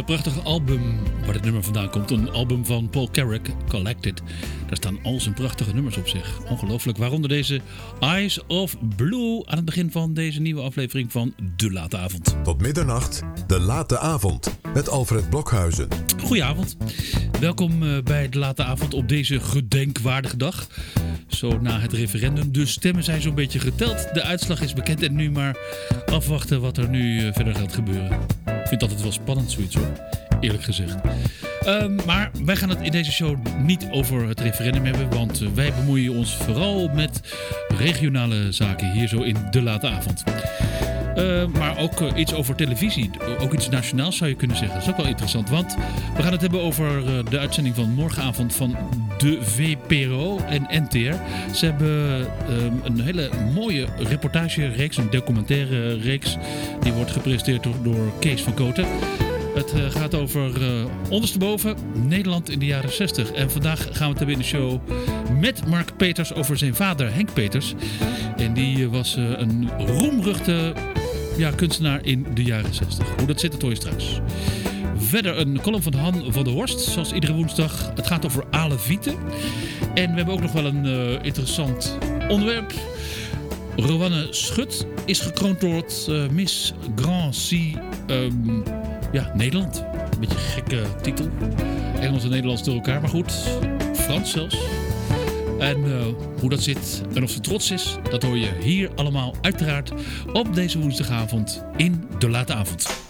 prachtige album waar dit nummer vandaan komt. Een album van Paul Carrack, Collected. Daar staan al zijn prachtige nummers op zich. Ongelooflijk. Waaronder deze Eyes of Blue aan het begin van deze nieuwe aflevering van De Late Avond. Tot middernacht, De Late Avond met Alfred Blokhuizen. Goedenavond. Welkom bij De Late Avond op deze gedenkwaardige dag. Zo na het referendum. De stemmen zijn zo'n beetje geteld. De uitslag is bekend en nu maar afwachten wat er nu verder gaat gebeuren. Ik vind het altijd wel spannend zoiets hoor. Eerlijk gezegd. Maar wij gaan het in deze show niet over het referendum hebben. Want wij bemoeien ons vooral met regionale zaken hier zo in De Late Avond. Maar ook iets over televisie. Ook iets nationaals zou je kunnen zeggen. Dat is ook wel interessant. Want we gaan het hebben over de uitzending van morgenavond van de VPRO en NTR. Ze hebben een hele mooie reportagereeks, een documentaire reeks. Die wordt gepresenteerd door Kees van Kooten. Het gaat over ondersteboven Nederland in de jaren 60. En vandaag gaan we het hebben in de show met Mark Peters over zijn vader Henk Peters. En die was een roemruchte kunstenaar in de jaren 60. Hoe dat zit, dat hoor je straks. Verder een column van Han van der Horst, zoals iedere woensdag. Het gaat over alevieten. En we hebben ook nog wel een interessant onderwerp. Rowanne Schut is gekroond tot Miss Grand Nederland. Een beetje een gekke titel. Engels en Nederlands door elkaar, maar goed. Frans zelfs. En hoe dat zit en of ze trots is, dat hoor je hier allemaal uiteraard op deze woensdagavond in De Late Avond.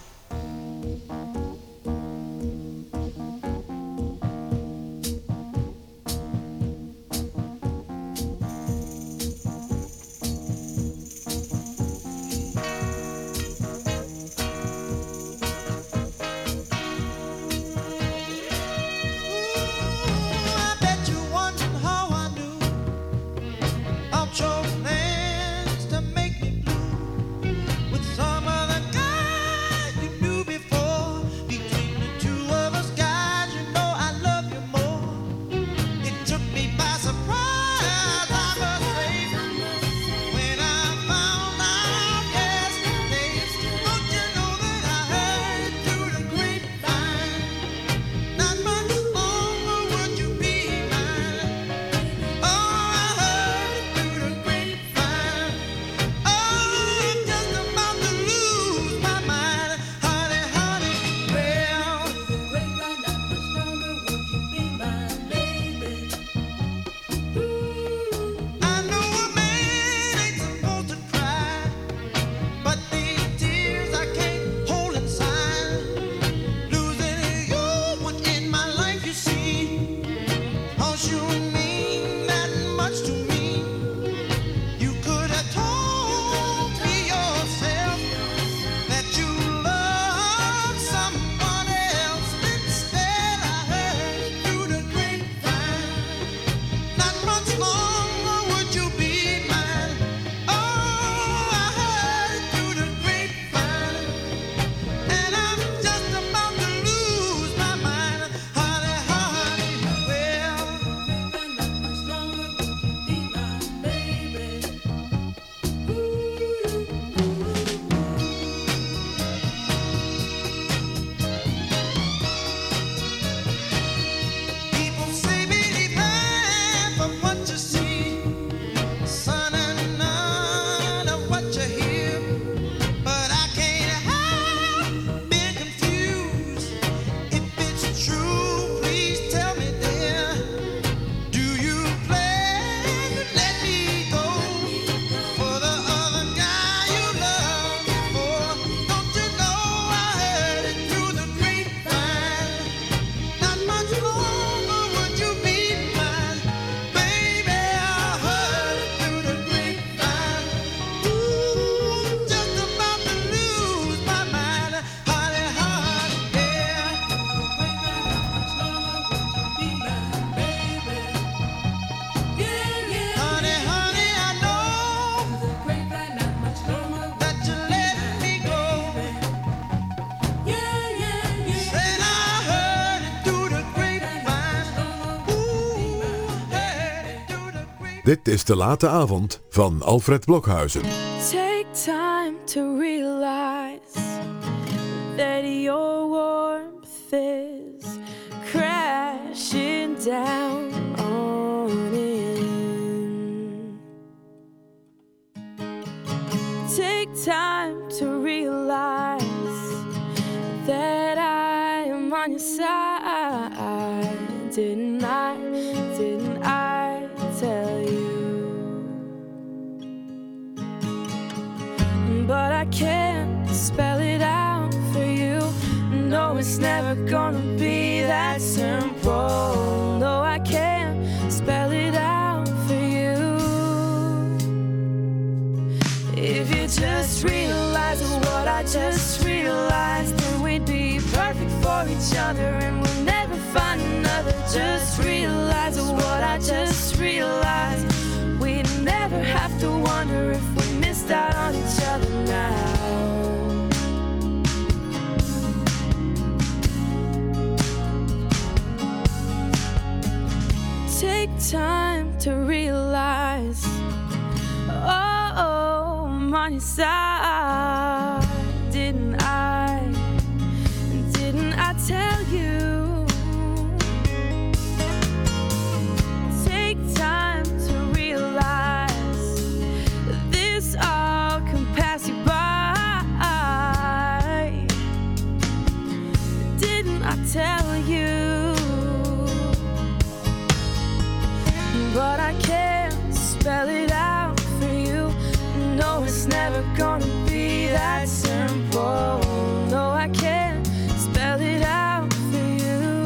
Dit is De Late Avond van Alfred Blokhuizen. Take time to realize that your warmth earth is crashing down on in. Take time to realize that I am on your side. Didn't I tell you? But I can't spell it out for you. No, it's never gonna be that simple. No, I can't spell it out for you. If you just realize what I just realized, then we'd be perfect for each other and we'll never find another. Just realize what I just realized. We'd never have to wonder if we missed out on each other now. Take time to realize, oh, I'm on your side. Didn't I tell you? Take time to realize this all can pass you by. Didn't I tell you? But I can't spell it out for you. No, it's never gonna be that simple. No, I can't spell it out for you.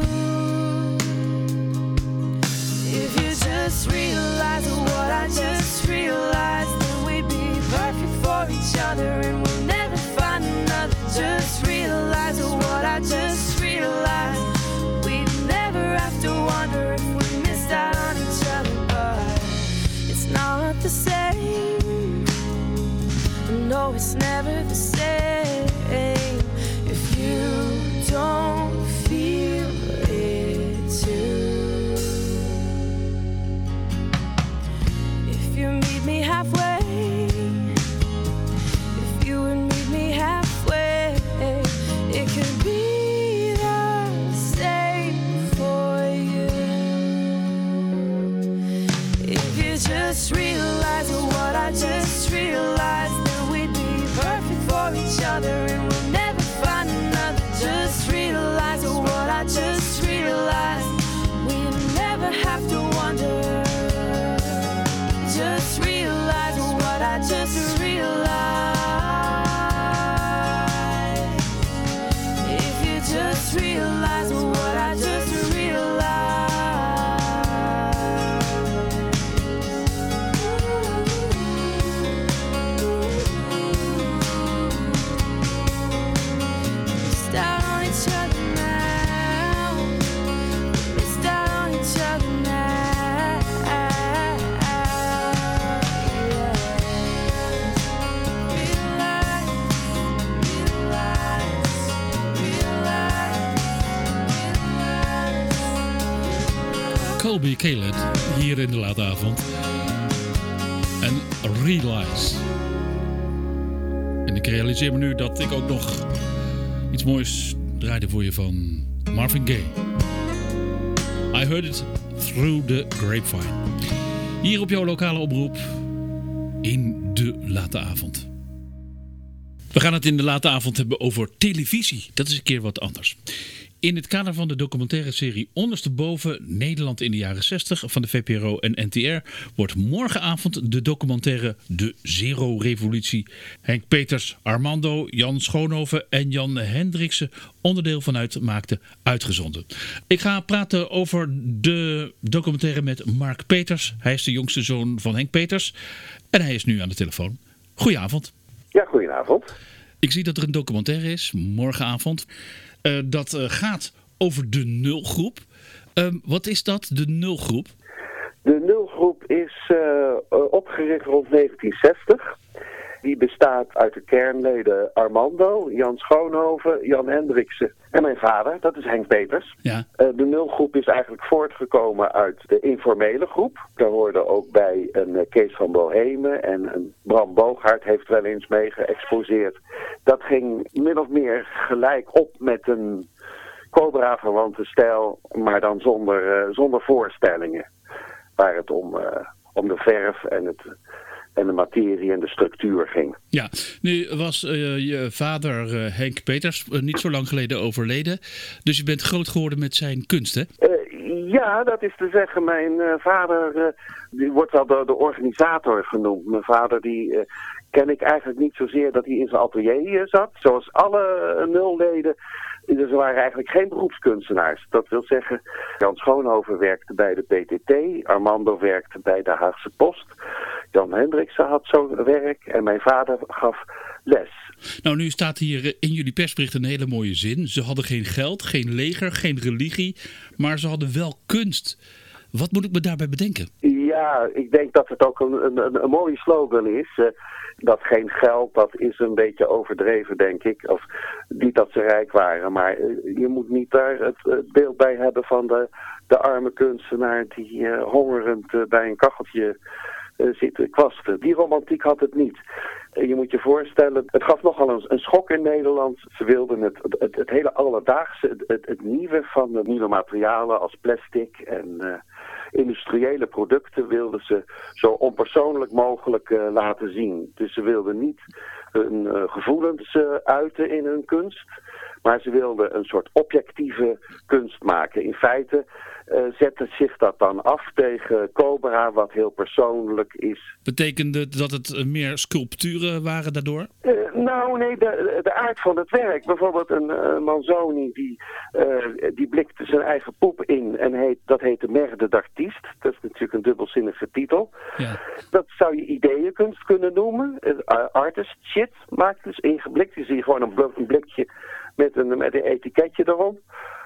If you just realize what I just realized, then we'd be perfect for each other and we'll never find another. Just realize what I just realized. We'd never have to wonder if we missed out on each other. But it's not the same. No, it's never the same if you don't feel it too. If you meet me halfway, if you would meet me halfway, it could be the same for you. If you just realize what I just realized, then we'd be perfect for each other and we'll never find another. Just realize what I just realized. We'd never have to wonder. Just realize what I just realized. If you just realize what I just realized. Missed out on each other now. Missed out on each other now. Colby Caled hier in de late avond. En Realize. En ik realiseer me nu dat ik ook nog iets moois draaide voor je van Marvin Gaye. I heard it through the grapevine. Hier op jouw lokale omroep in de late avond. We gaan het in de late avond hebben over televisie. Dat is een keer wat anders. In het kader van de documentaire serie Ondersteboven Nederland in de jaren 60 van de VPRO en NTR wordt morgenavond de documentaire De Zero-revolutie Henk Peters, Armando, Jan Schoonhoven en Jan Hendriksen onderdeel van uitmaakte uitgezonden. Ik ga praten over de documentaire met Mark Peters. Hij is de jongste zoon van Henk Peters en hij is nu aan de telefoon. Goedenavond. Ja, goedenavond. Ik zie dat er een documentaire is, morgenavond. Dat gaat over de nulgroep. Wat is dat, de nulgroep? De nulgroep is opgericht rond 1960. Die bestaat uit de kernleden Armando, Jan Schoonhoven, Jan Hendriksen en mijn vader, dat is Henk Peters. Ja. De nulgroep is eigenlijk voortgekomen uit de informele groep. Daar hoorde ook bij een Kees van Bohemen en een Bram Booghaert heeft wel eens mee geëxposeerd. Dat ging min of meer gelijk op met een Cobra-verwante stijl, maar dan zonder voorstellingen. Waar het om de verf en de materie en de structuur ging. Ja, nu was je vader Henk Peters niet zo lang geleden overleden. Dus je bent groot geworden met zijn kunst, hè? Ja, dat is te zeggen. Mijn vader, die wordt wel de organisator genoemd. Mijn vader, die ken ik eigenlijk niet zozeer dat hij in zijn atelier zat. Zoals alle nulleden. Dus er waren eigenlijk geen beroepskunstenaars. Dat wil zeggen, Jan Schoonhoven werkte bij de PTT. Armando werkte bij de Haagse Post. Jan Hendriksen had zo'n werk. En mijn vader gaf les. Nou, nu staat hier in jullie persbericht een hele mooie zin. Ze hadden geen geld, geen leger, geen religie. Maar ze hadden wel kunst. Wat moet ik me daarbij bedenken? Ja, ik denk dat het ook een mooie slogan is. Dat geen geld, dat is een beetje overdreven, denk ik. Of niet dat ze rijk waren, maar je moet niet daar het beeld bij hebben van de arme kunstenaar die hongerend bij een kacheltje zit te kwasten. Die romantiek had het niet. Je moet je voorstellen, het gaf nogal een schok in Nederland. Ze wilden het hele alledaagse, het nieuwe van de nieuwe materialen als plastic en industriële producten wilden ze zo onpersoonlijk mogelijk laten zien. Dus ze wilden niet hun gevoelens uiten in hun kunst, maar ze wilden een soort objectieve kunst maken. In feite zette zich dat dan af tegen Cobra, wat heel persoonlijk is. Betekende dat het meer sculpturen waren daardoor? Nou nee, de aard van het werk. Bijvoorbeeld een Manzoni die blikte zijn eigen poep in en dat heet de Merde d'Artiste. Dat is natuurlijk een dubbelzinnige titel. Ja. Dat zou je ideeënkunst kunnen noemen. Artist shit maakt dus ingeblikt. Je ziet gewoon een blikje met een etiketje erop.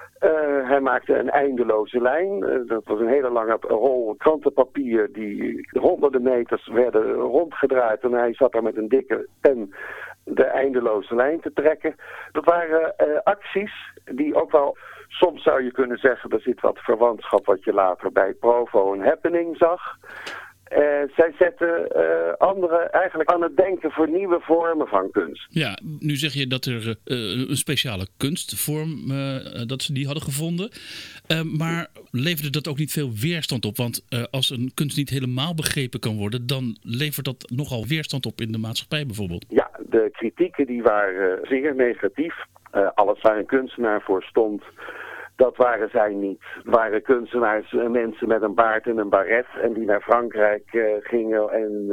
Hij maakte een eindeloze lijn. Dat was een hele lange rol krantenpapier die honderden meters werden rondgedraaid. En hij zat daar met een dikke pen de eindeloze lijn te trekken. Dat waren acties die ook wel, soms zou je kunnen zeggen, er zit wat verwantschap wat je later bij Provo een happening zag. Zij zetten anderen eigenlijk aan het denken voor nieuwe vormen van kunst. Ja, nu zeg je dat er een speciale kunstvorm, dat ze die hadden gevonden. Maar leverde dat ook niet veel weerstand op? Want als een kunst niet helemaal begrepen kan worden, dan levert dat nogal weerstand op in de maatschappij bijvoorbeeld. Ja, de kritieken die waren zeer negatief. Alles waar een kunstenaar voor stond, dat waren zij niet. Het waren kunstenaars, mensen met een baard en een baret en die naar Frankrijk gingen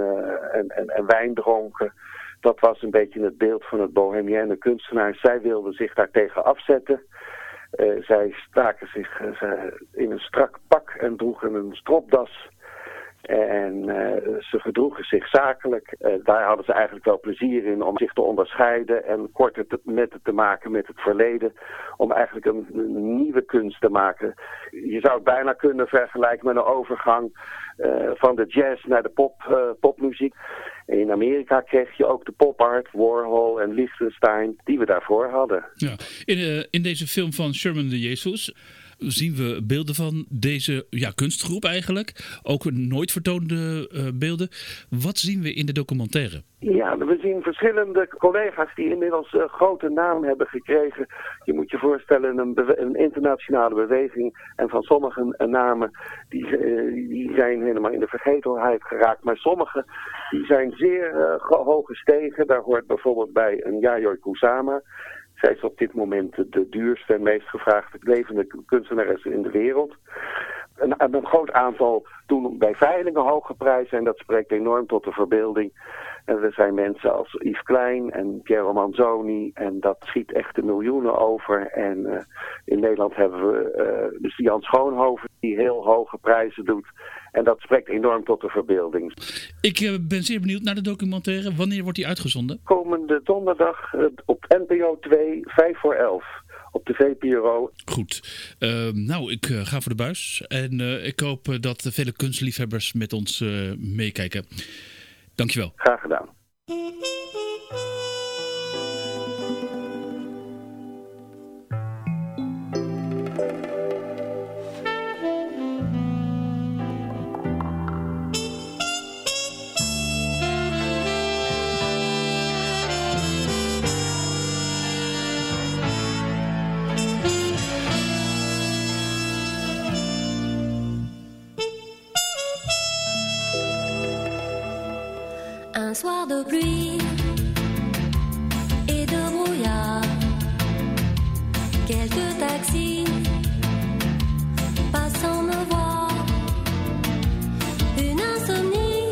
en wijn dronken. Dat was een beetje het beeld van het bohemienne kunstenaar. Zij wilden zich daartegen afzetten. Zij staken zich in een strak pak en droegen een stropdas. En ze gedroegen zich zakelijk. Daar hadden ze eigenlijk wel plezier in om zich te onderscheiden en korter te maken met het verleden. Om eigenlijk een nieuwe kunst te maken. Je zou het bijna kunnen vergelijken met een overgang van de jazz naar de popmuziek. In Amerika kreeg je ook de pop art, Warhol en Liechtenstein, die we daarvoor hadden. Ja. In deze film van Sherman de Jesus zien we beelden van deze kunstgroep eigenlijk. Ook nooit vertoonde beelden. Wat zien we in de documentaire? Ja, we zien verschillende collega's die inmiddels grote naam hebben gekregen. Je moet je voorstellen, een internationale beweging. En van sommige namen, die zijn helemaal in de vergetelheid geraakt. Maar sommige, die zijn zeer hoog gestegen. Daar hoort bijvoorbeeld bij een Yayoi Kusama. Zij is op dit moment de duurste en meest gevraagde levende kunstenares in de wereld. Een groot aantal doen bij veilingen hoge prijzen en dat spreekt enorm tot de verbeelding. En er zijn mensen als Yves Klein en Piero Manzoni en dat schiet echt de miljoenen over. En in Nederland hebben we dus Jan Schoonhoven die heel hoge prijzen doet. En dat spreekt enorm tot de verbeelding. Ik ben zeer benieuwd naar de documentaire. Wanneer wordt die uitgezonden? Komende donderdag op NPO 2, 5 voor 11. Op de VPRO. Goed. Ik ga voor de buis. En ik hoop dat vele kunstliefhebbers met ons meekijken. Dankjewel. Graag gedaan. Un soir de pluie et de brouillard, quelques taxis passant me voir, une insomnie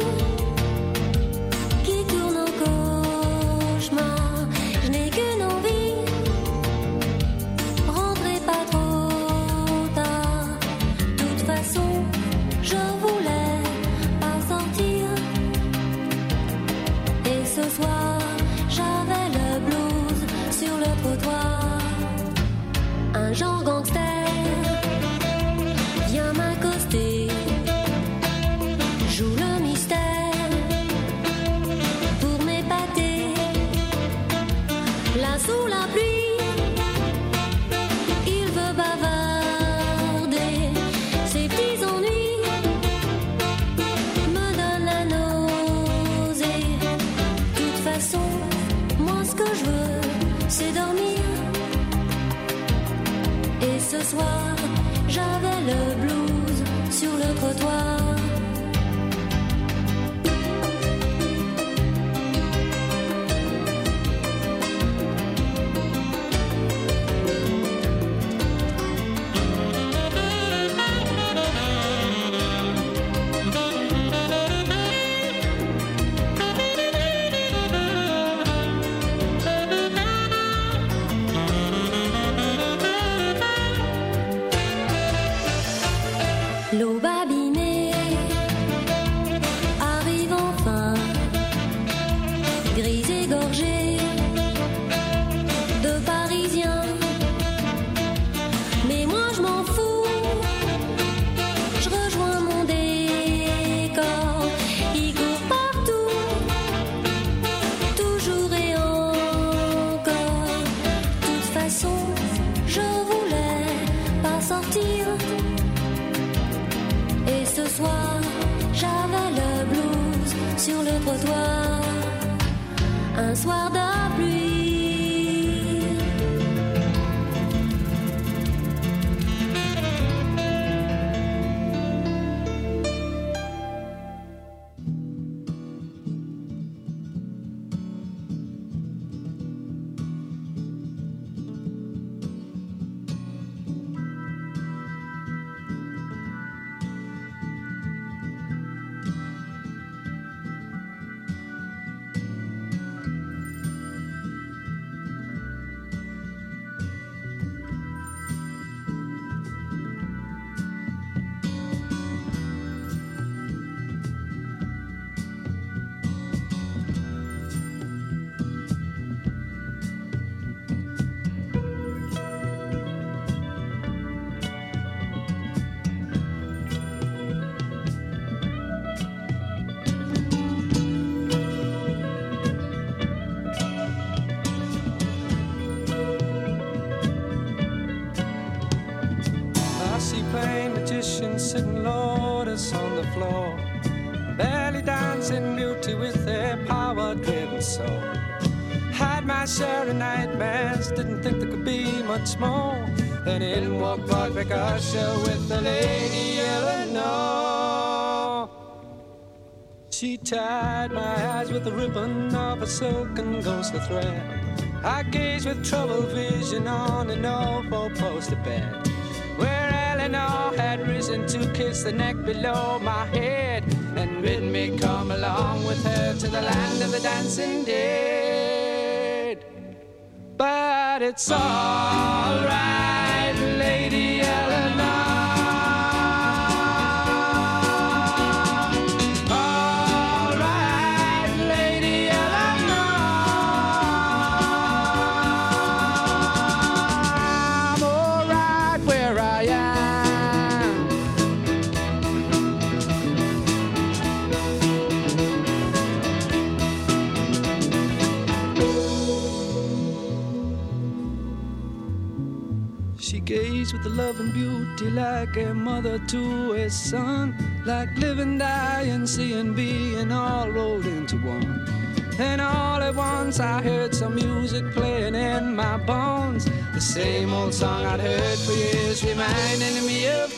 qui tourne au cauchemar. Je n'ai qu'une envie, rentrer pas trop tard. De toute façon, je voulais pas sortir. Et ce soir, j'avais le blues sur le trottoir. Un genre gangster vient m'accoster, joue le mystère pour m'épater. Là sous la pluie, il veut bavarder. Ses petits ennuis me donnent la nausée. De toute façon, moi ce que je veux, c'est dormir. Et ce soir, j'avais le blues sur le trottoir. L'eau babinée arrive enfin, grise et gorgée de Parisiens. Mais moi je m'en fous, je rejoins mon décor. Il court partout, toujours et encore. De toute façon, je voulais pas sortir. Et ce soir, j'avais le blues sur le trottoir. Un soir de pluie. Sitting lotus on the floor, barely dancing beauty with their power-driven soul. Had my share of nightmares, didn't think there could be much more. Then in walked Roderick Usher with the Lady Eleanor. She tied my eyes with the ribbon of a silken ghostly thread. I gazed with troubled vision on an old four-poster bed, where Eleanor had risen to kiss the neck below my head, and bid me come along with her to the land of the dancing dead. But it's all right, Lady Eleanor. All right, Lady Eleanor. I'm all right where I am. She gazed with the love and beauty like a mother to a son, like living, dying, seeing, being all rolled into one. Then all at once I heard some music playing in my bones, the same old song I'd heard for years, reminding me of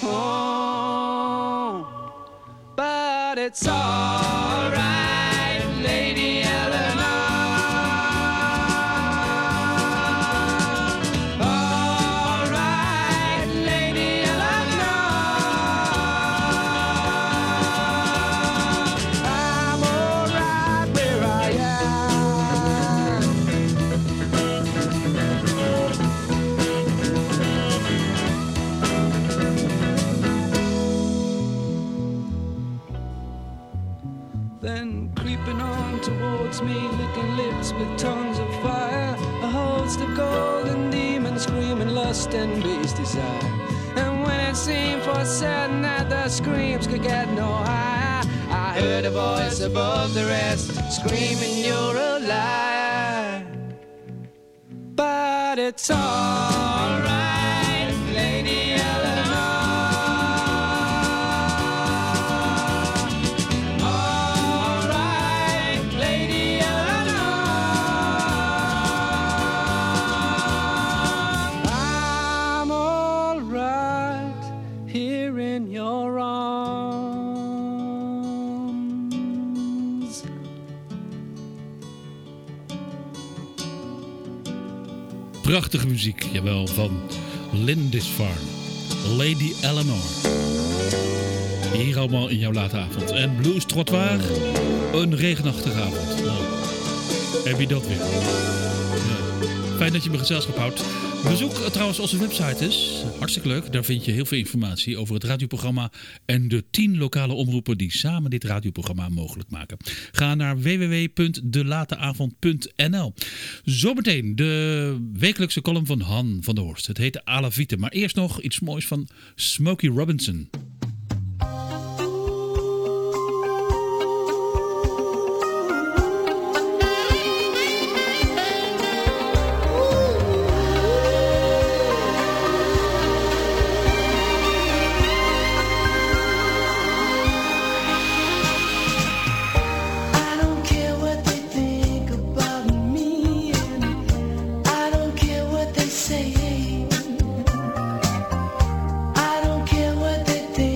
home. But it's all right, lady. then creeping on towards me, licking lips with tongues of fire. A host of golden demons screaming lust and beast desire. And when it seemed for certain that the screams could get no higher, I heard a voice above the rest screaming, "You're a liar." But it's all right, Lady Eleanor. All right, Lady Eleanor. I'm all right here in your arms. Prachtige muziek, jawel, van Lindisfarne. Lady Eleanor. Hier allemaal in jouw late avond. En Blues Trottoir, een regenachtige avond. Nou, heb je dat weer. Ja. Fijn dat je me gezelschap houdt. Bezoek trouwens onze website is. Hartstikke leuk. Daar vind je heel veel informatie over het radioprogramma en de 10 lokale omroepen die samen dit radioprogramma mogelijk maken. Ga naar www.delateavond.nl. Zometeen de wekelijkse column van Han van der Horst. Het heet À la Vite. Maar eerst nog iets moois van Smokey Robinson. I don't care what they think about me, and I don't care what they say. I don't care what they think.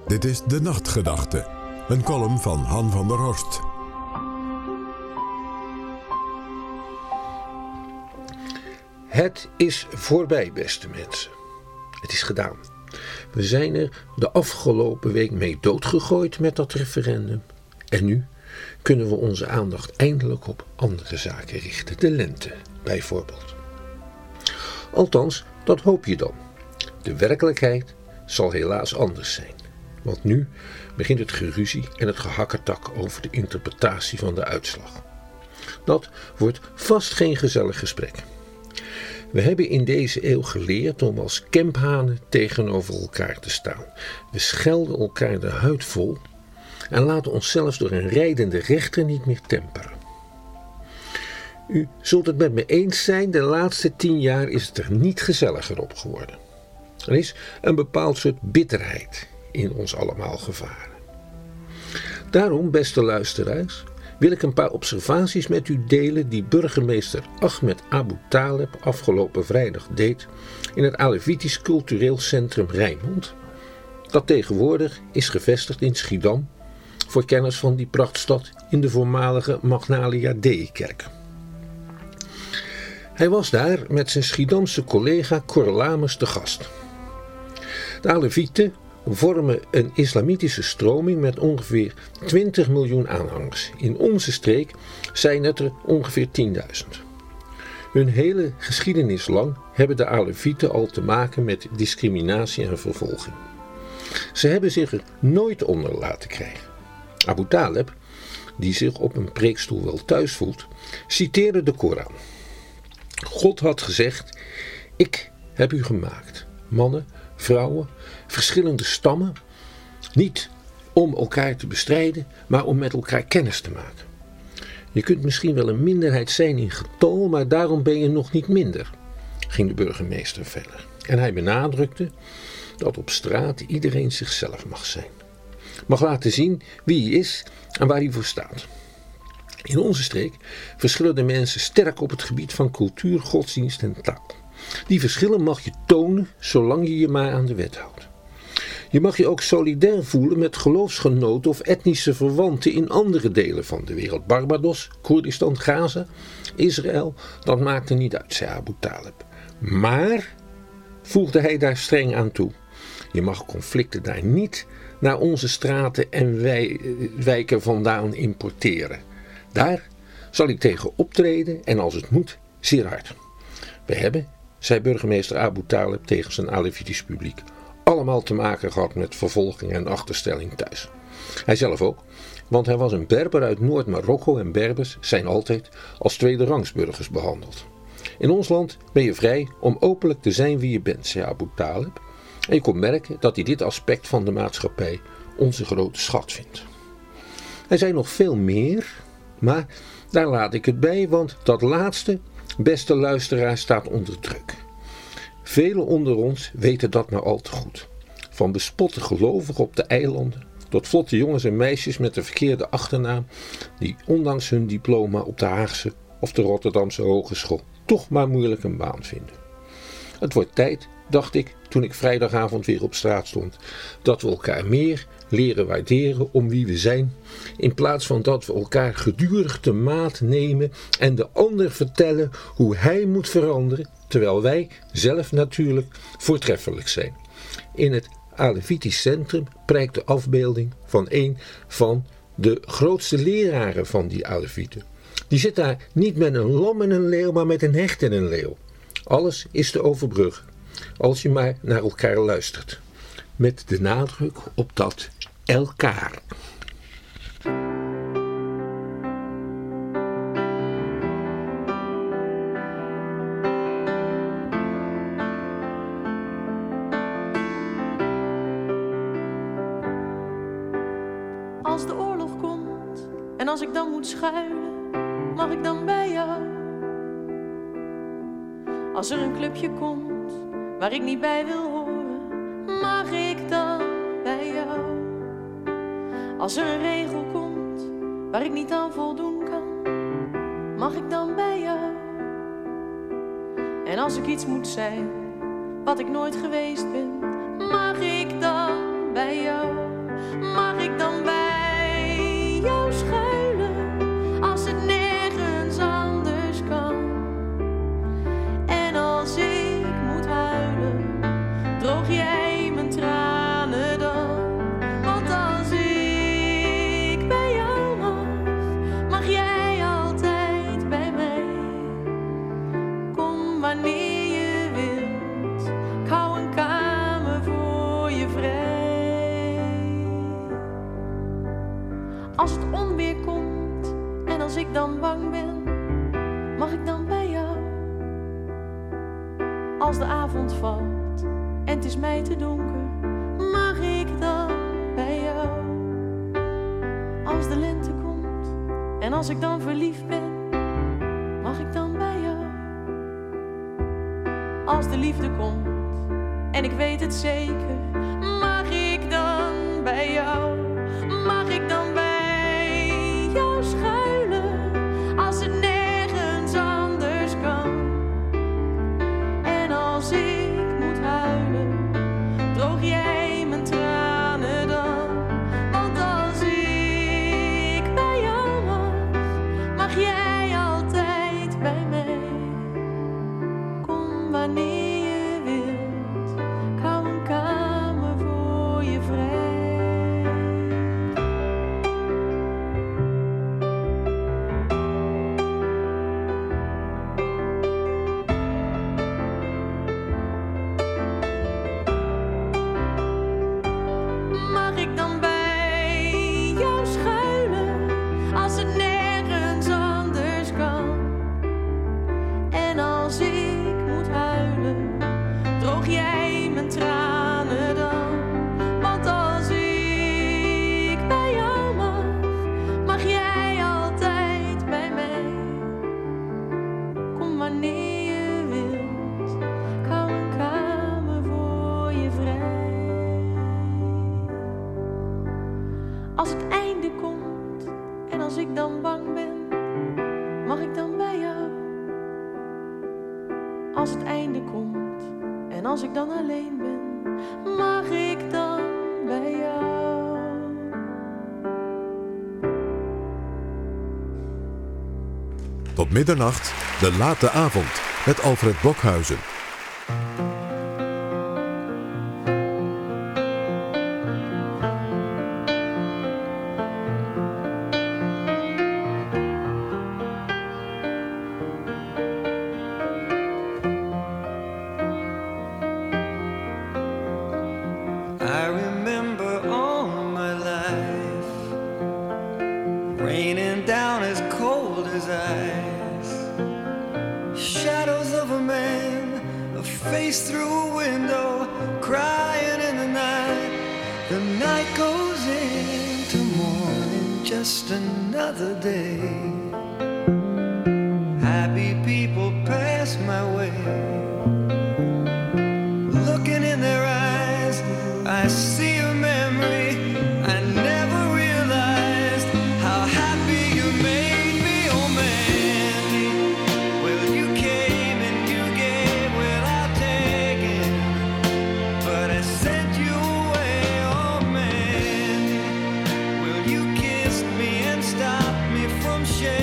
Dit is De Nachtgedachte, een column van Han van der Horst. Het is voorbij, beste mensen. Het is gedaan. We zijn er de afgelopen week mee doodgegooid met dat referendum. En nu kunnen we onze aandacht eindelijk op andere zaken richten. De lente, bijvoorbeeld. Althans, dat hoop je dan. De werkelijkheid zal helaas anders zijn. Want nu begint het geruzie en het gehakketak over de interpretatie van de uitslag. Dat wordt vast geen gezellig gesprek. We hebben in deze eeuw geleerd om als kemphanen tegenover elkaar te staan. We schelden elkaar de huid vol en laten ons zelfs door een rijdende rechter niet meer temperen. U zult het met me eens zijn, de laatste 10 jaar is het er niet gezelliger op geworden. Er is een bepaald soort bitterheid in ons allemaal gevaren. Daarom, beste luisteraars, wil ik een paar observaties met u delen die burgemeester Ahmed Abu Taleb afgelopen vrijdag deed in het Alevitisch Cultureel Centrum Rijnmond, dat tegenwoordig is gevestigd in Schiedam, voor kenners van die prachtstad in de voormalige Magnalia Dei-kerk. Hij was daar met zijn Schiedamse collega Cor Lamers te gast. De Alevieten vormen een islamitische stroming met ongeveer 20 miljoen aanhangers. In onze streek zijn het er ongeveer 10.000. Hun hele geschiedenis lang hebben de Alevieten al te maken met discriminatie en vervolging. Ze hebben zich er nooit onder laten krijgen. Abu Taleb, die zich op een preekstoel wel thuis voelt, citeerde de Koran. God had gezegd: ik heb u gemaakt, mannen, vrouwen, verschillende stammen, niet om elkaar te bestrijden, maar om met elkaar kennis te maken. Je kunt misschien wel een minderheid zijn in getal, maar daarom ben je nog niet minder, ging de burgemeester verder. En hij benadrukte dat op straat iedereen zichzelf mag zijn. Mag laten zien wie hij is en waar hij voor staat. In onze streek verschillen de mensen sterk op het gebied van cultuur, godsdienst en taal. Die verschillen mag je tonen zolang je je maar aan de wet houdt. Je mag je ook solidair voelen met geloofsgenoten of etnische verwanten in andere delen van de wereld. Barbados, Koerdistan, Gaza, Israël, dat maakt er niet uit, zei Abu Taleb. Maar, voegde hij daar streng aan toe, je mag conflicten daar niet naar onze straten en wijken vandaan importeren. Daar zal ik tegen optreden en als het moet, zeer hard. We hebben, zei burgemeester Abu Taleb tegen zijn Alevitisch publiek, allemaal te maken gehad met vervolging en achterstelling thuis. Hij zelf ook, want hij was een Berber uit Noord-Marokko en Berbers zijn altijd als tweederangsburgers behandeld. In ons land ben je vrij om openlijk te zijn wie je bent, zei Abu Taleb. En je kon merken dat hij dit aspect van de maatschappij onze grote schat vindt. Hij zei nog veel meer, maar daar laat ik het bij, want dat laatste, beste luisteraar, staat onder druk. Velen onder ons weten dat maar al te goed. Van bespotte gelovigen op de eilanden tot vlotte jongens en meisjes met de verkeerde achternaam die ondanks hun diploma op de Haagse of de Rotterdamse Hogeschool toch maar moeilijk een baan vinden. Het wordt tijd, dacht ik toen ik vrijdagavond weer op straat stond, dat we elkaar meer leren waarderen om wie we zijn, in plaats van dat we elkaar gedurig te maat nemen en de ander vertellen hoe hij moet veranderen, terwijl wij zelf natuurlijk voortreffelijk zijn. In het Alevitisch Centrum prijkt de afbeelding van een van de grootste leraren van die Alevieten. Die zit daar niet met een lam en een leeuw, maar met een hecht en een leeuw. Alles is te overbruggen, als je maar naar elkaar luistert. Met de nadruk op dat elkaar. Als de oorlog komt en als ik dan moet schuilen, mag ik dan bij jou? Als er een clubje komt waar ik niet bij wil horen, mag ik dan bij jou? Als er een regel komt waar ik niet aan voldoen kan, mag ik dan bij jou? En als ik iets moet zijn wat ik nooit geweest ben, mag ik dan bij jou? Mag ik dan bij jou schuilen als het nergens anders kan? En als ik moet huilen, droog jij mijn tranen dan? Want als ik bij jou mag jij altijd bij mij. Kom wanneer je wilt, ik hou een kamer voor je vrij. Als het onweer komt en als ik dan bang ben, mag ik dan bij jou? Als de avond valt en het is mij te donker, mag ik dan bij jou? Als de lente komt en als ik dan verliefd ben, mag ik dan bij jou? Als de liefde komt en ik weet het zeker, mag ik dan bij jou? Mag ik dan bij jou schuilen als het nergens anders kan? En als ik moet huilen, droog jij mijn tranen dan? Want als ik bij jou mag jij altijd bij mij. Kom wanneer je wilt, ik hou een kamer voor je vrij. Mag ik dan bij jou schuilen als het nergens anders kan? En als ik moet huilen, droog jij mijn tranen dan? Want als ik bij jou mag jij altijd bij mij. Kom wanneer je wilt, ik hou een kamer voor je vrij. Als het einde komt en als ik dan bang ben, mag ik dan bij jou? Als het einde komt en als ik dan alleen ben, mag ik dan bij jou? Tot middernacht, de late avond met Alfred Blokhuizen. I remember all my life raining down as cold as ice. Shadows of a man, a face through a window, crying in the night. The night goes into morning, just another day. Happy people pass my way. Looking in their eyes, I see a memory. I never realized how happy you made me, oh Mandy. Well, you came and you gave without taking, but I sent you away, oh Mandy. Well, you kissed me and stopped me from shaking.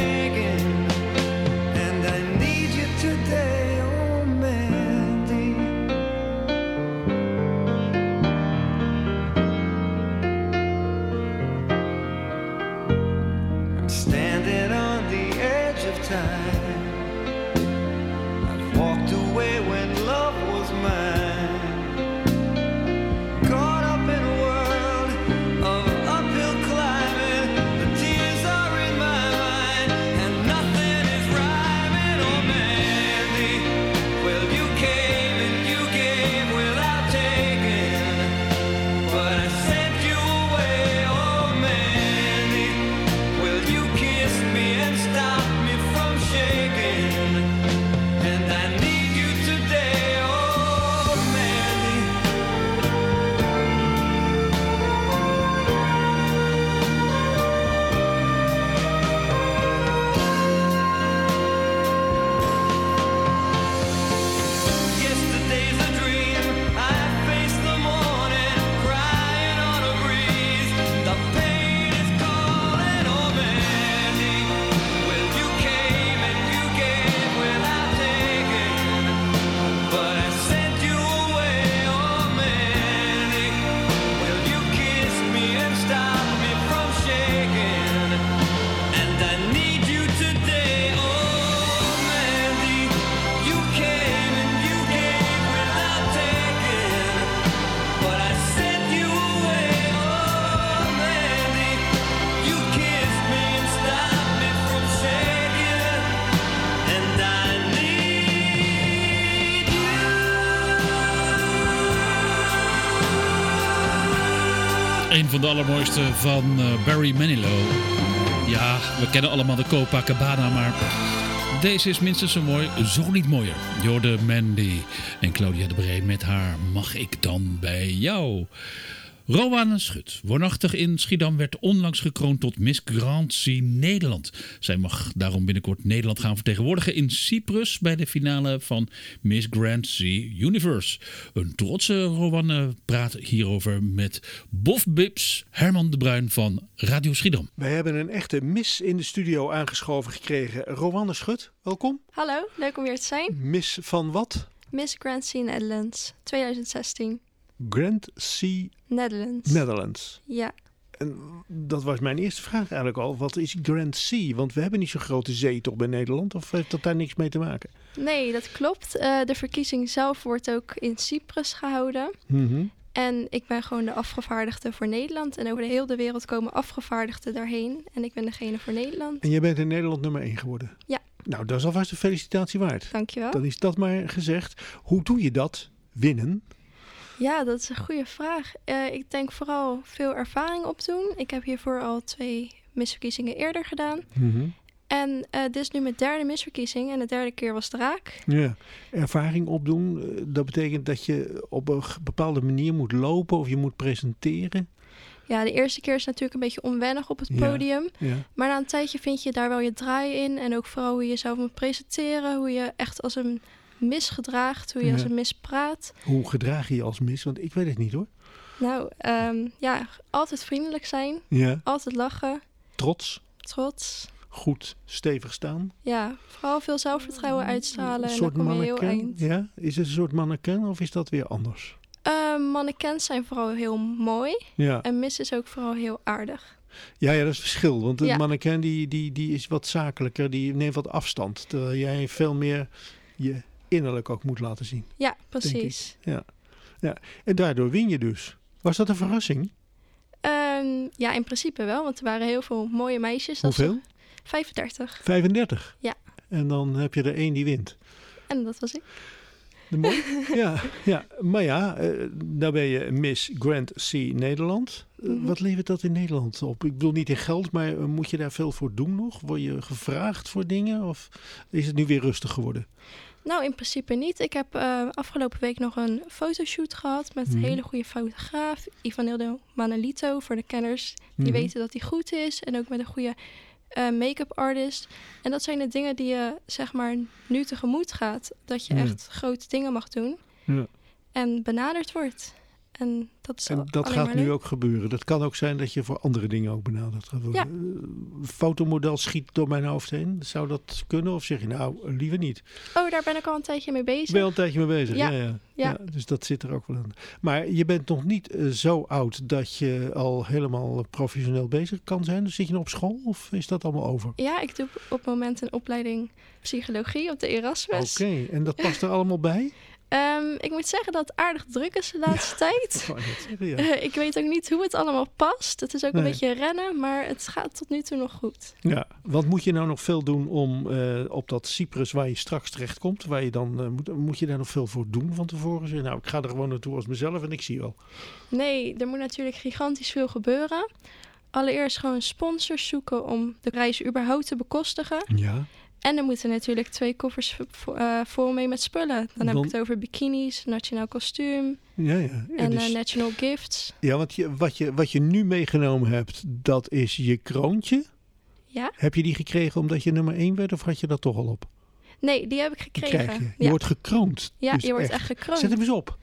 een van de allermooiste van Barry Manilow. Ja, we kennen allemaal de Copacabana, maar deze is minstens zo mooi, zo niet mooier. Je hoorde Mandy en Claudia de Bree met haar Mag ik dan bij jou? Rowan Schut, woonachtig in Schiedam, werd onlangs gekroond tot Miss Grand Sea Nederland. Zij mag daarom binnenkort Nederland gaan vertegenwoordigen in Cyprus bij de finale van Miss Grand Sea Universe. Een trotse Rowan praat hierover met Bof Bips, Herman de Bruin van Radio Schiedam. Wij hebben een echte Miss in de studio aangeschoven gekregen. Rowan Schut, welkom. Hallo, leuk om weer te zijn. Miss van wat? Miss Grand Sea Netherlands 2016. Grand Sea Netherlands. Ja. En dat was mijn eerste vraag eigenlijk al. Wat is Grand Sea? Want we hebben niet zo'n grote zee toch bij Nederland? Of heeft dat daar niks mee te maken? Nee, dat klopt. De verkiezing zelf wordt ook in Cyprus gehouden. Mm-hmm. En ik ben gewoon de afgevaardigde voor Nederland. En over de hele wereld komen afgevaardigden daarheen. En ik ben degene voor Nederland. En jij bent in Nederland nummer 1 geworden? Ja. Nou, dat is alvast een felicitatie waard. Dankjewel. Dan is dat maar gezegd. Hoe doe je dat? Winnen? Ja, dat is een goede vraag. Ik denk vooral veel ervaring opdoen. Ik heb hiervoor al 2 misverkiezingen eerder gedaan. Mm-hmm. En dit is nu mijn 3e misverkiezing. En de 3e keer was het raak. Ja, ervaring opdoen. Dat betekent dat je op een bepaalde manier moet lopen of je moet presenteren. Ja, de eerste keer is natuurlijk een beetje onwennig op het podium. Ja. Maar na een tijdje vind je daar wel je draai in. En ook vooral hoe je jezelf moet presenteren. Hoe je echt als een mis gedraagt. Hoe je als een mis praat. Hoe gedraag je je als mis? Want ik weet het niet hoor. Nou, altijd vriendelijk zijn. Ja. Altijd lachen. Trots. Goed stevig staan. Ja, vooral veel zelfvertrouwen uitstralen. Een en dan soort kom je heel mannequin. eind. Ja? Is het een soort mannequin of is dat weer anders? Mannequins zijn vooral heel mooi. Ja. En Miss is ook vooral heel aardig. Ja, dat is het verschil. Want een Ja. mannequin die is wat zakelijker. Die neemt wat afstand. Terwijl jij veel meer je innerlijk ook moet laten zien. Ja, precies. Ja. En daardoor win je dus. Was dat een verrassing? Ja, in principe wel. Want er waren heel veel mooie meisjes. Hoeveel? 35. 35? Ja. En dan heb je er 1 die wint. En dat was ik. Mooi. Ja. Maar ja, nou ben je Miss Grand Sea Nederland. Wat levert dat in Nederland op? Ik bedoel niet in geld, maar moet je daar veel voor doen nog? Word je gevraagd voor dingen? Of is het nu weer rustig geworden? Nou, in principe niet. Ik heb afgelopen week nog een fotoshoot gehad met een hele goede fotograaf. Ivanildo Manelito, voor de kenners die weten dat hij goed is. En ook met een goede make-up artist. En dat zijn de dingen die je zeg maar nu tegemoet gaat. Dat je echt grote dingen mag doen. Ja. En benaderd wordt. En dat gaat nu ook gebeuren. Dat kan ook zijn dat je voor andere dingen ook benaderd gaat worden. Ja. Fotomodel schiet door mijn hoofd heen. Zou dat kunnen? Of zeg je nou, liever niet? Oh, daar ben ik al een tijdje mee bezig. Ben je al een tijdje mee bezig? Ja. Ja, dus dat zit er ook wel in. Maar je bent nog niet zo oud dat je al helemaal professioneel bezig kan zijn. Dus zit je nog op school of is dat allemaal over? Ja, ik doe op het moment een opleiding psychologie op de Erasmus. Oké, en dat past er allemaal bij? Ik moet zeggen dat het aardig druk is de laatste tijd. Zeggen, ik weet ook niet hoe het allemaal past. Het is ook een beetje rennen, maar het gaat tot nu toe nog goed. Ja, wat moet je nou nog veel doen om op dat Cyprus waar je straks terechtkomt, waar je dan moet je daar nog veel voor doen van tevoren? Zeg, nou, ik ga er gewoon naartoe als mezelf en ik zie wel. Nee, er moet natuurlijk gigantisch veel gebeuren. Allereerst gewoon sponsors zoeken om de reis überhaupt te bekostigen. Ja. En er moeten natuurlijk 2 koffers vol mee met spullen. Dan heb ik het over bikinis, nationaal kostuum en dus, national gifts. Ja, want wat je nu meegenomen hebt, dat is je kroontje. Ja. Heb je die gekregen omdat je nummer 1 werd of had je dat toch al op? Nee, die heb ik gekregen. Je wordt gekroond. Ja, dus je wordt echt gekroond. Zet hem eens op.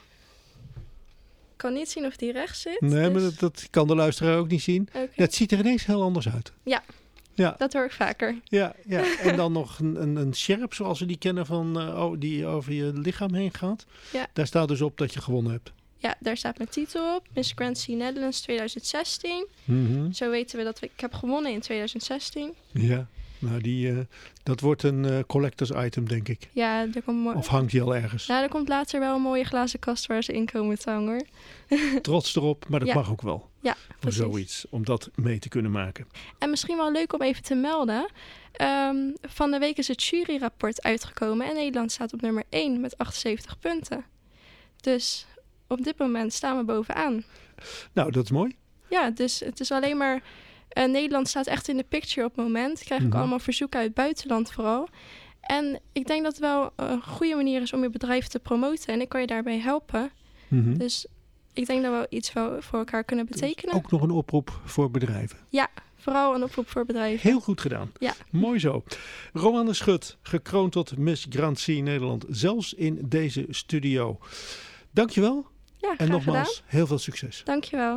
Ik kan niet zien of die recht zit. Nee, maar dat kan de luisteraar ook niet zien. Okay. Het ziet er ineens heel anders uit. Ja, dat hoor ik vaker. Ja. En dan nog een sjerp zoals we die kennen van die over je lichaam heen gaat. Ja. Daar staat dus op dat je gewonnen hebt. Ja, daar staat mijn titel op. Miss Grand Sea Netherlands 2016. Zo weten we dat ik heb gewonnen in 2016. Ja, nou dat wordt een collectors item, denk ik. Ja, of hangt die al ergens? Nou, er komt later wel een mooie glazen kast waar ze in komen te hangen. Trots erop, maar dat mag ook wel. Ja, precies. Voor zoiets, om dat mee te kunnen maken. En misschien wel leuk om even te melden. Van de week is het juryrapport uitgekomen en Nederland staat op nummer 1 met 78 punten. Dus op dit moment staan we bovenaan. Nou, dat is mooi. Ja, dus het is alleen maar... Nederland staat echt in de picture op het moment. Ik krijg ook allemaal verzoeken uit het buitenland vooral. En ik denk dat het wel een goede manier is om je bedrijf te promoten. En ik kan je daarbij helpen. Dus ik denk dat we iets wel voor elkaar kunnen betekenen. Ook nog een oproep voor bedrijven. Ja, vooral een oproep voor bedrijven. Heel goed gedaan. Ja. Mooi zo. Roanne Schut, gekroond tot Miss Grand Sea Nederland. Zelfs in deze studio. Dankjewel. Ja, en nogmaals, gedaan. heel veel succes. Dankjewel.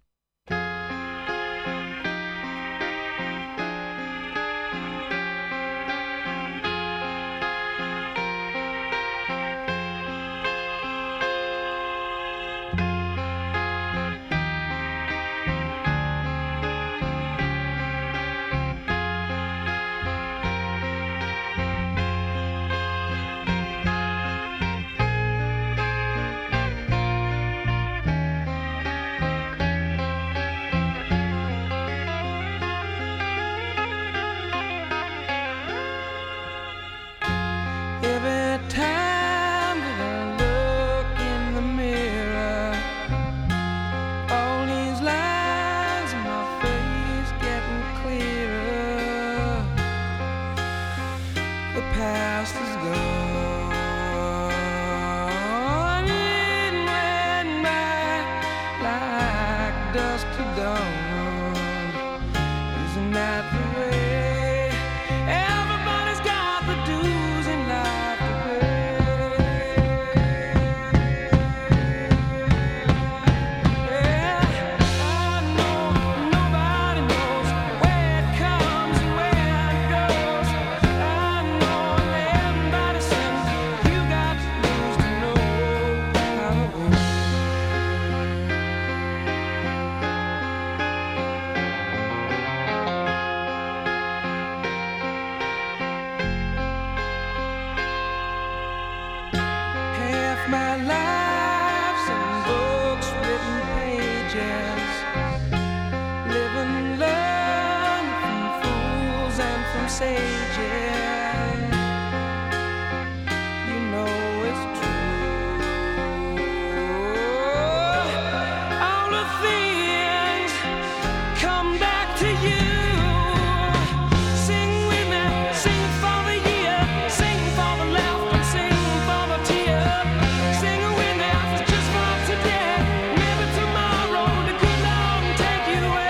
Every time that I look in the mirror, all these lines in my face getting clearer. The past is gone. It went by like dusk to dawn. Isn't that the way? Everybody's got the dues in life to pay. Yeah, I know nobody knows where it comes and where it goes. I know everybody says you got to lose to know how to win. Half my life's in books, written pages. Live and learn from fools and from sages. You know it's true. All the things come back to you. Sing with me, sing for the year, sing for the laughter, sing for the tear. Sing with me, just for today. Maybe tomorrow the good Lord will take you away.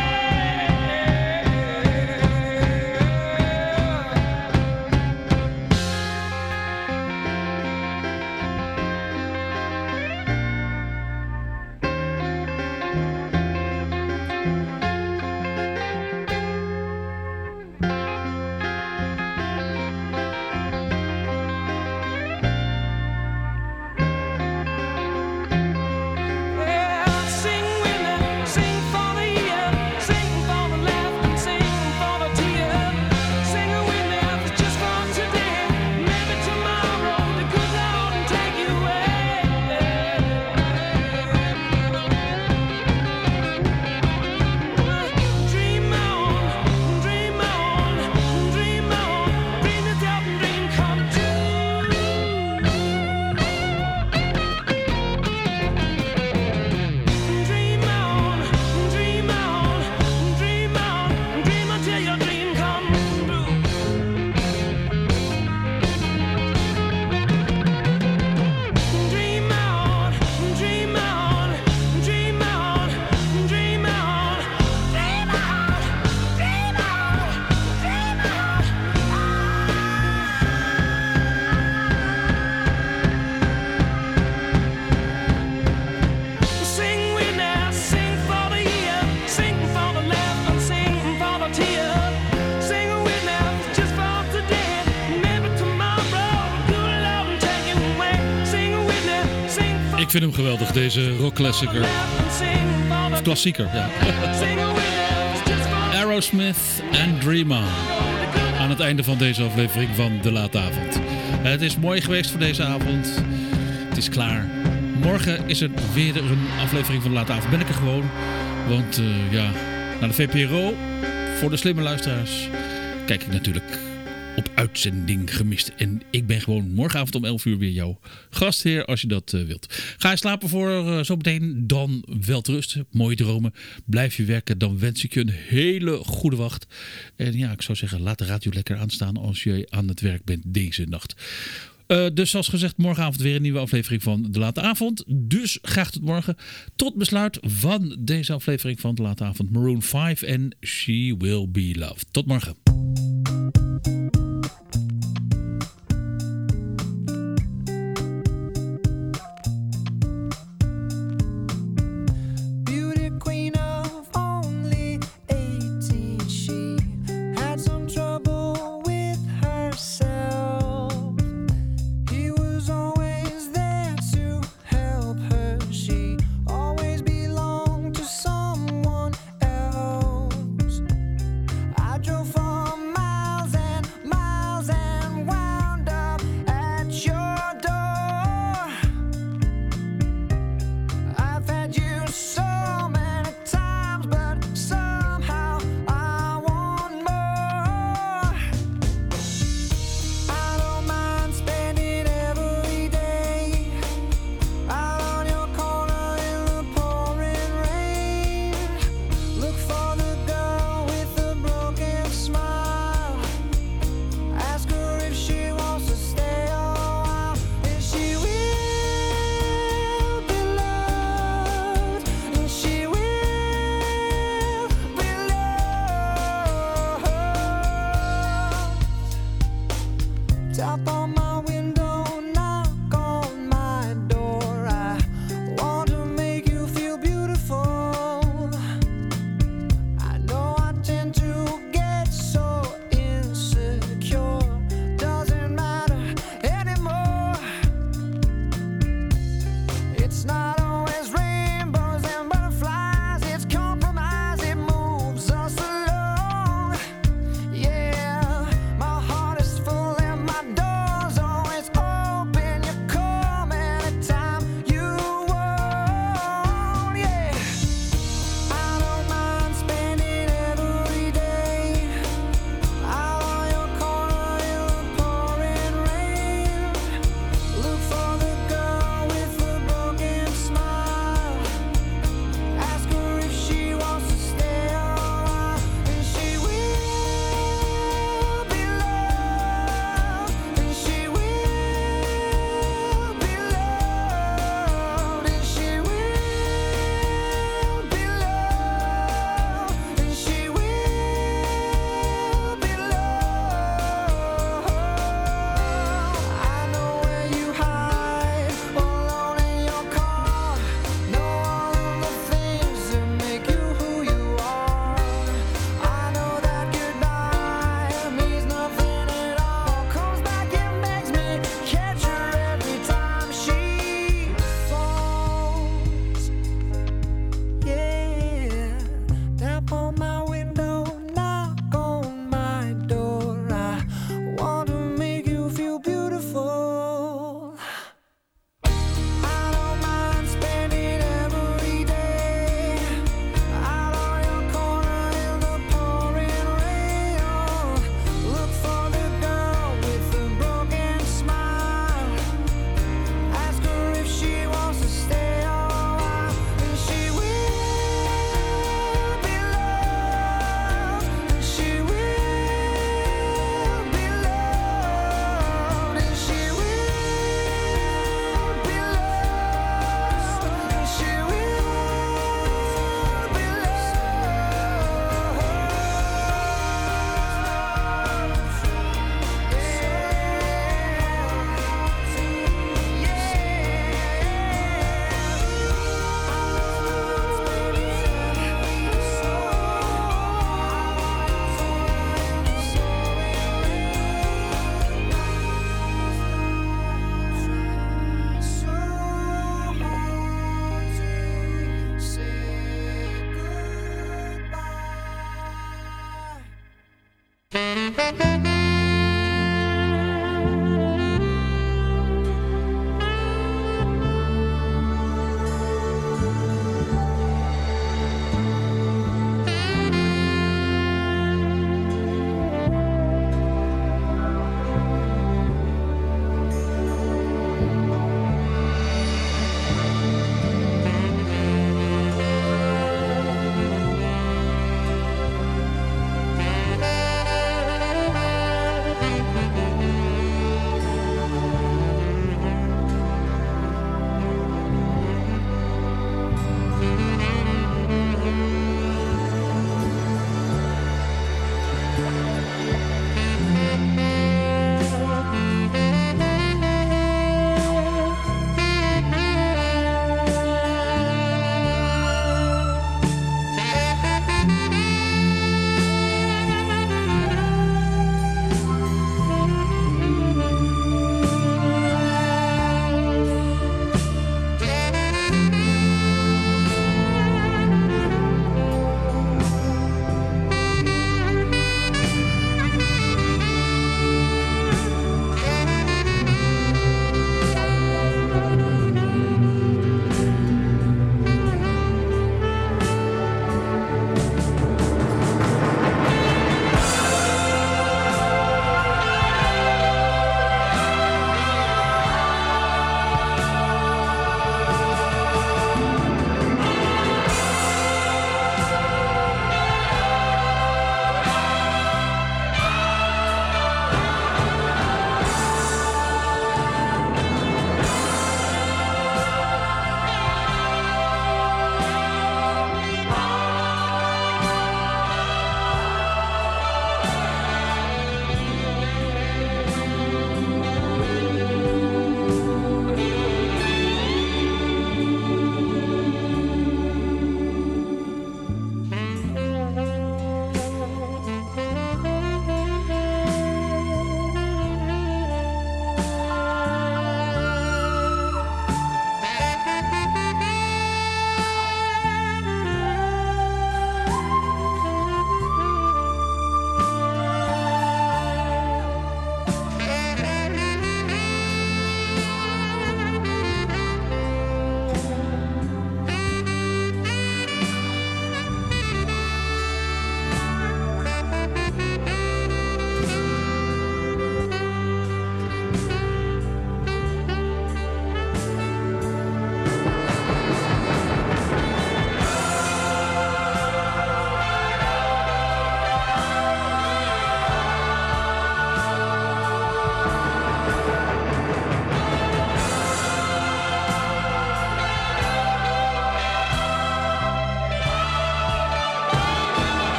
Yeah, sing with me, sing for the year, sing for the laughter, sing for the tear. Sing with me, just for today. Maybe tomorrow the good Lord will take you away. Dream on, dream on, dream on, dream it up and dream come true. Dream on, dream on, dream on, dream until your dream come true. Dream on, dream on, dream on, dream on, dream on, dream on, Sing with me, sing for the year, sing for the laughter, sing for the tear. Sing with me, just for today. Maybe tomorrow, good Lord will take you away. Sing with me, sing for Ik vind hem geweldig, deze rockklassieker. laughter, sing for Of the klassieker, ja. sing with me, just for Aerosmith en Dream On. Aan het einde van deze aflevering van De Late Avond. Het is mooi geweest voor deze avond. Het is klaar. Morgen is er weer een aflevering van De Late Avond. Ben ik er gewoon. Want naar de VPRO, voor de slimme luisteraars, kijk ik natuurlijk op uitzending gemist. En ik ben gewoon morgenavond om 11 uur weer jouw gastheer als je dat wilt. Ga je slapen voor zometeen, dan welterusten. Mooie dromen. Blijf je werken, dan wens ik je een hele goede wacht. En ja, ik zou zeggen, laat de radio lekker aanstaan als je aan het werk bent deze nacht. Dus zoals gezegd, morgenavond weer een nieuwe aflevering van De Late Avond. Dus graag tot morgen. Tot besluit van deze aflevering van De Late Avond. Maroon 5 en She Will Be Loved. Tot morgen.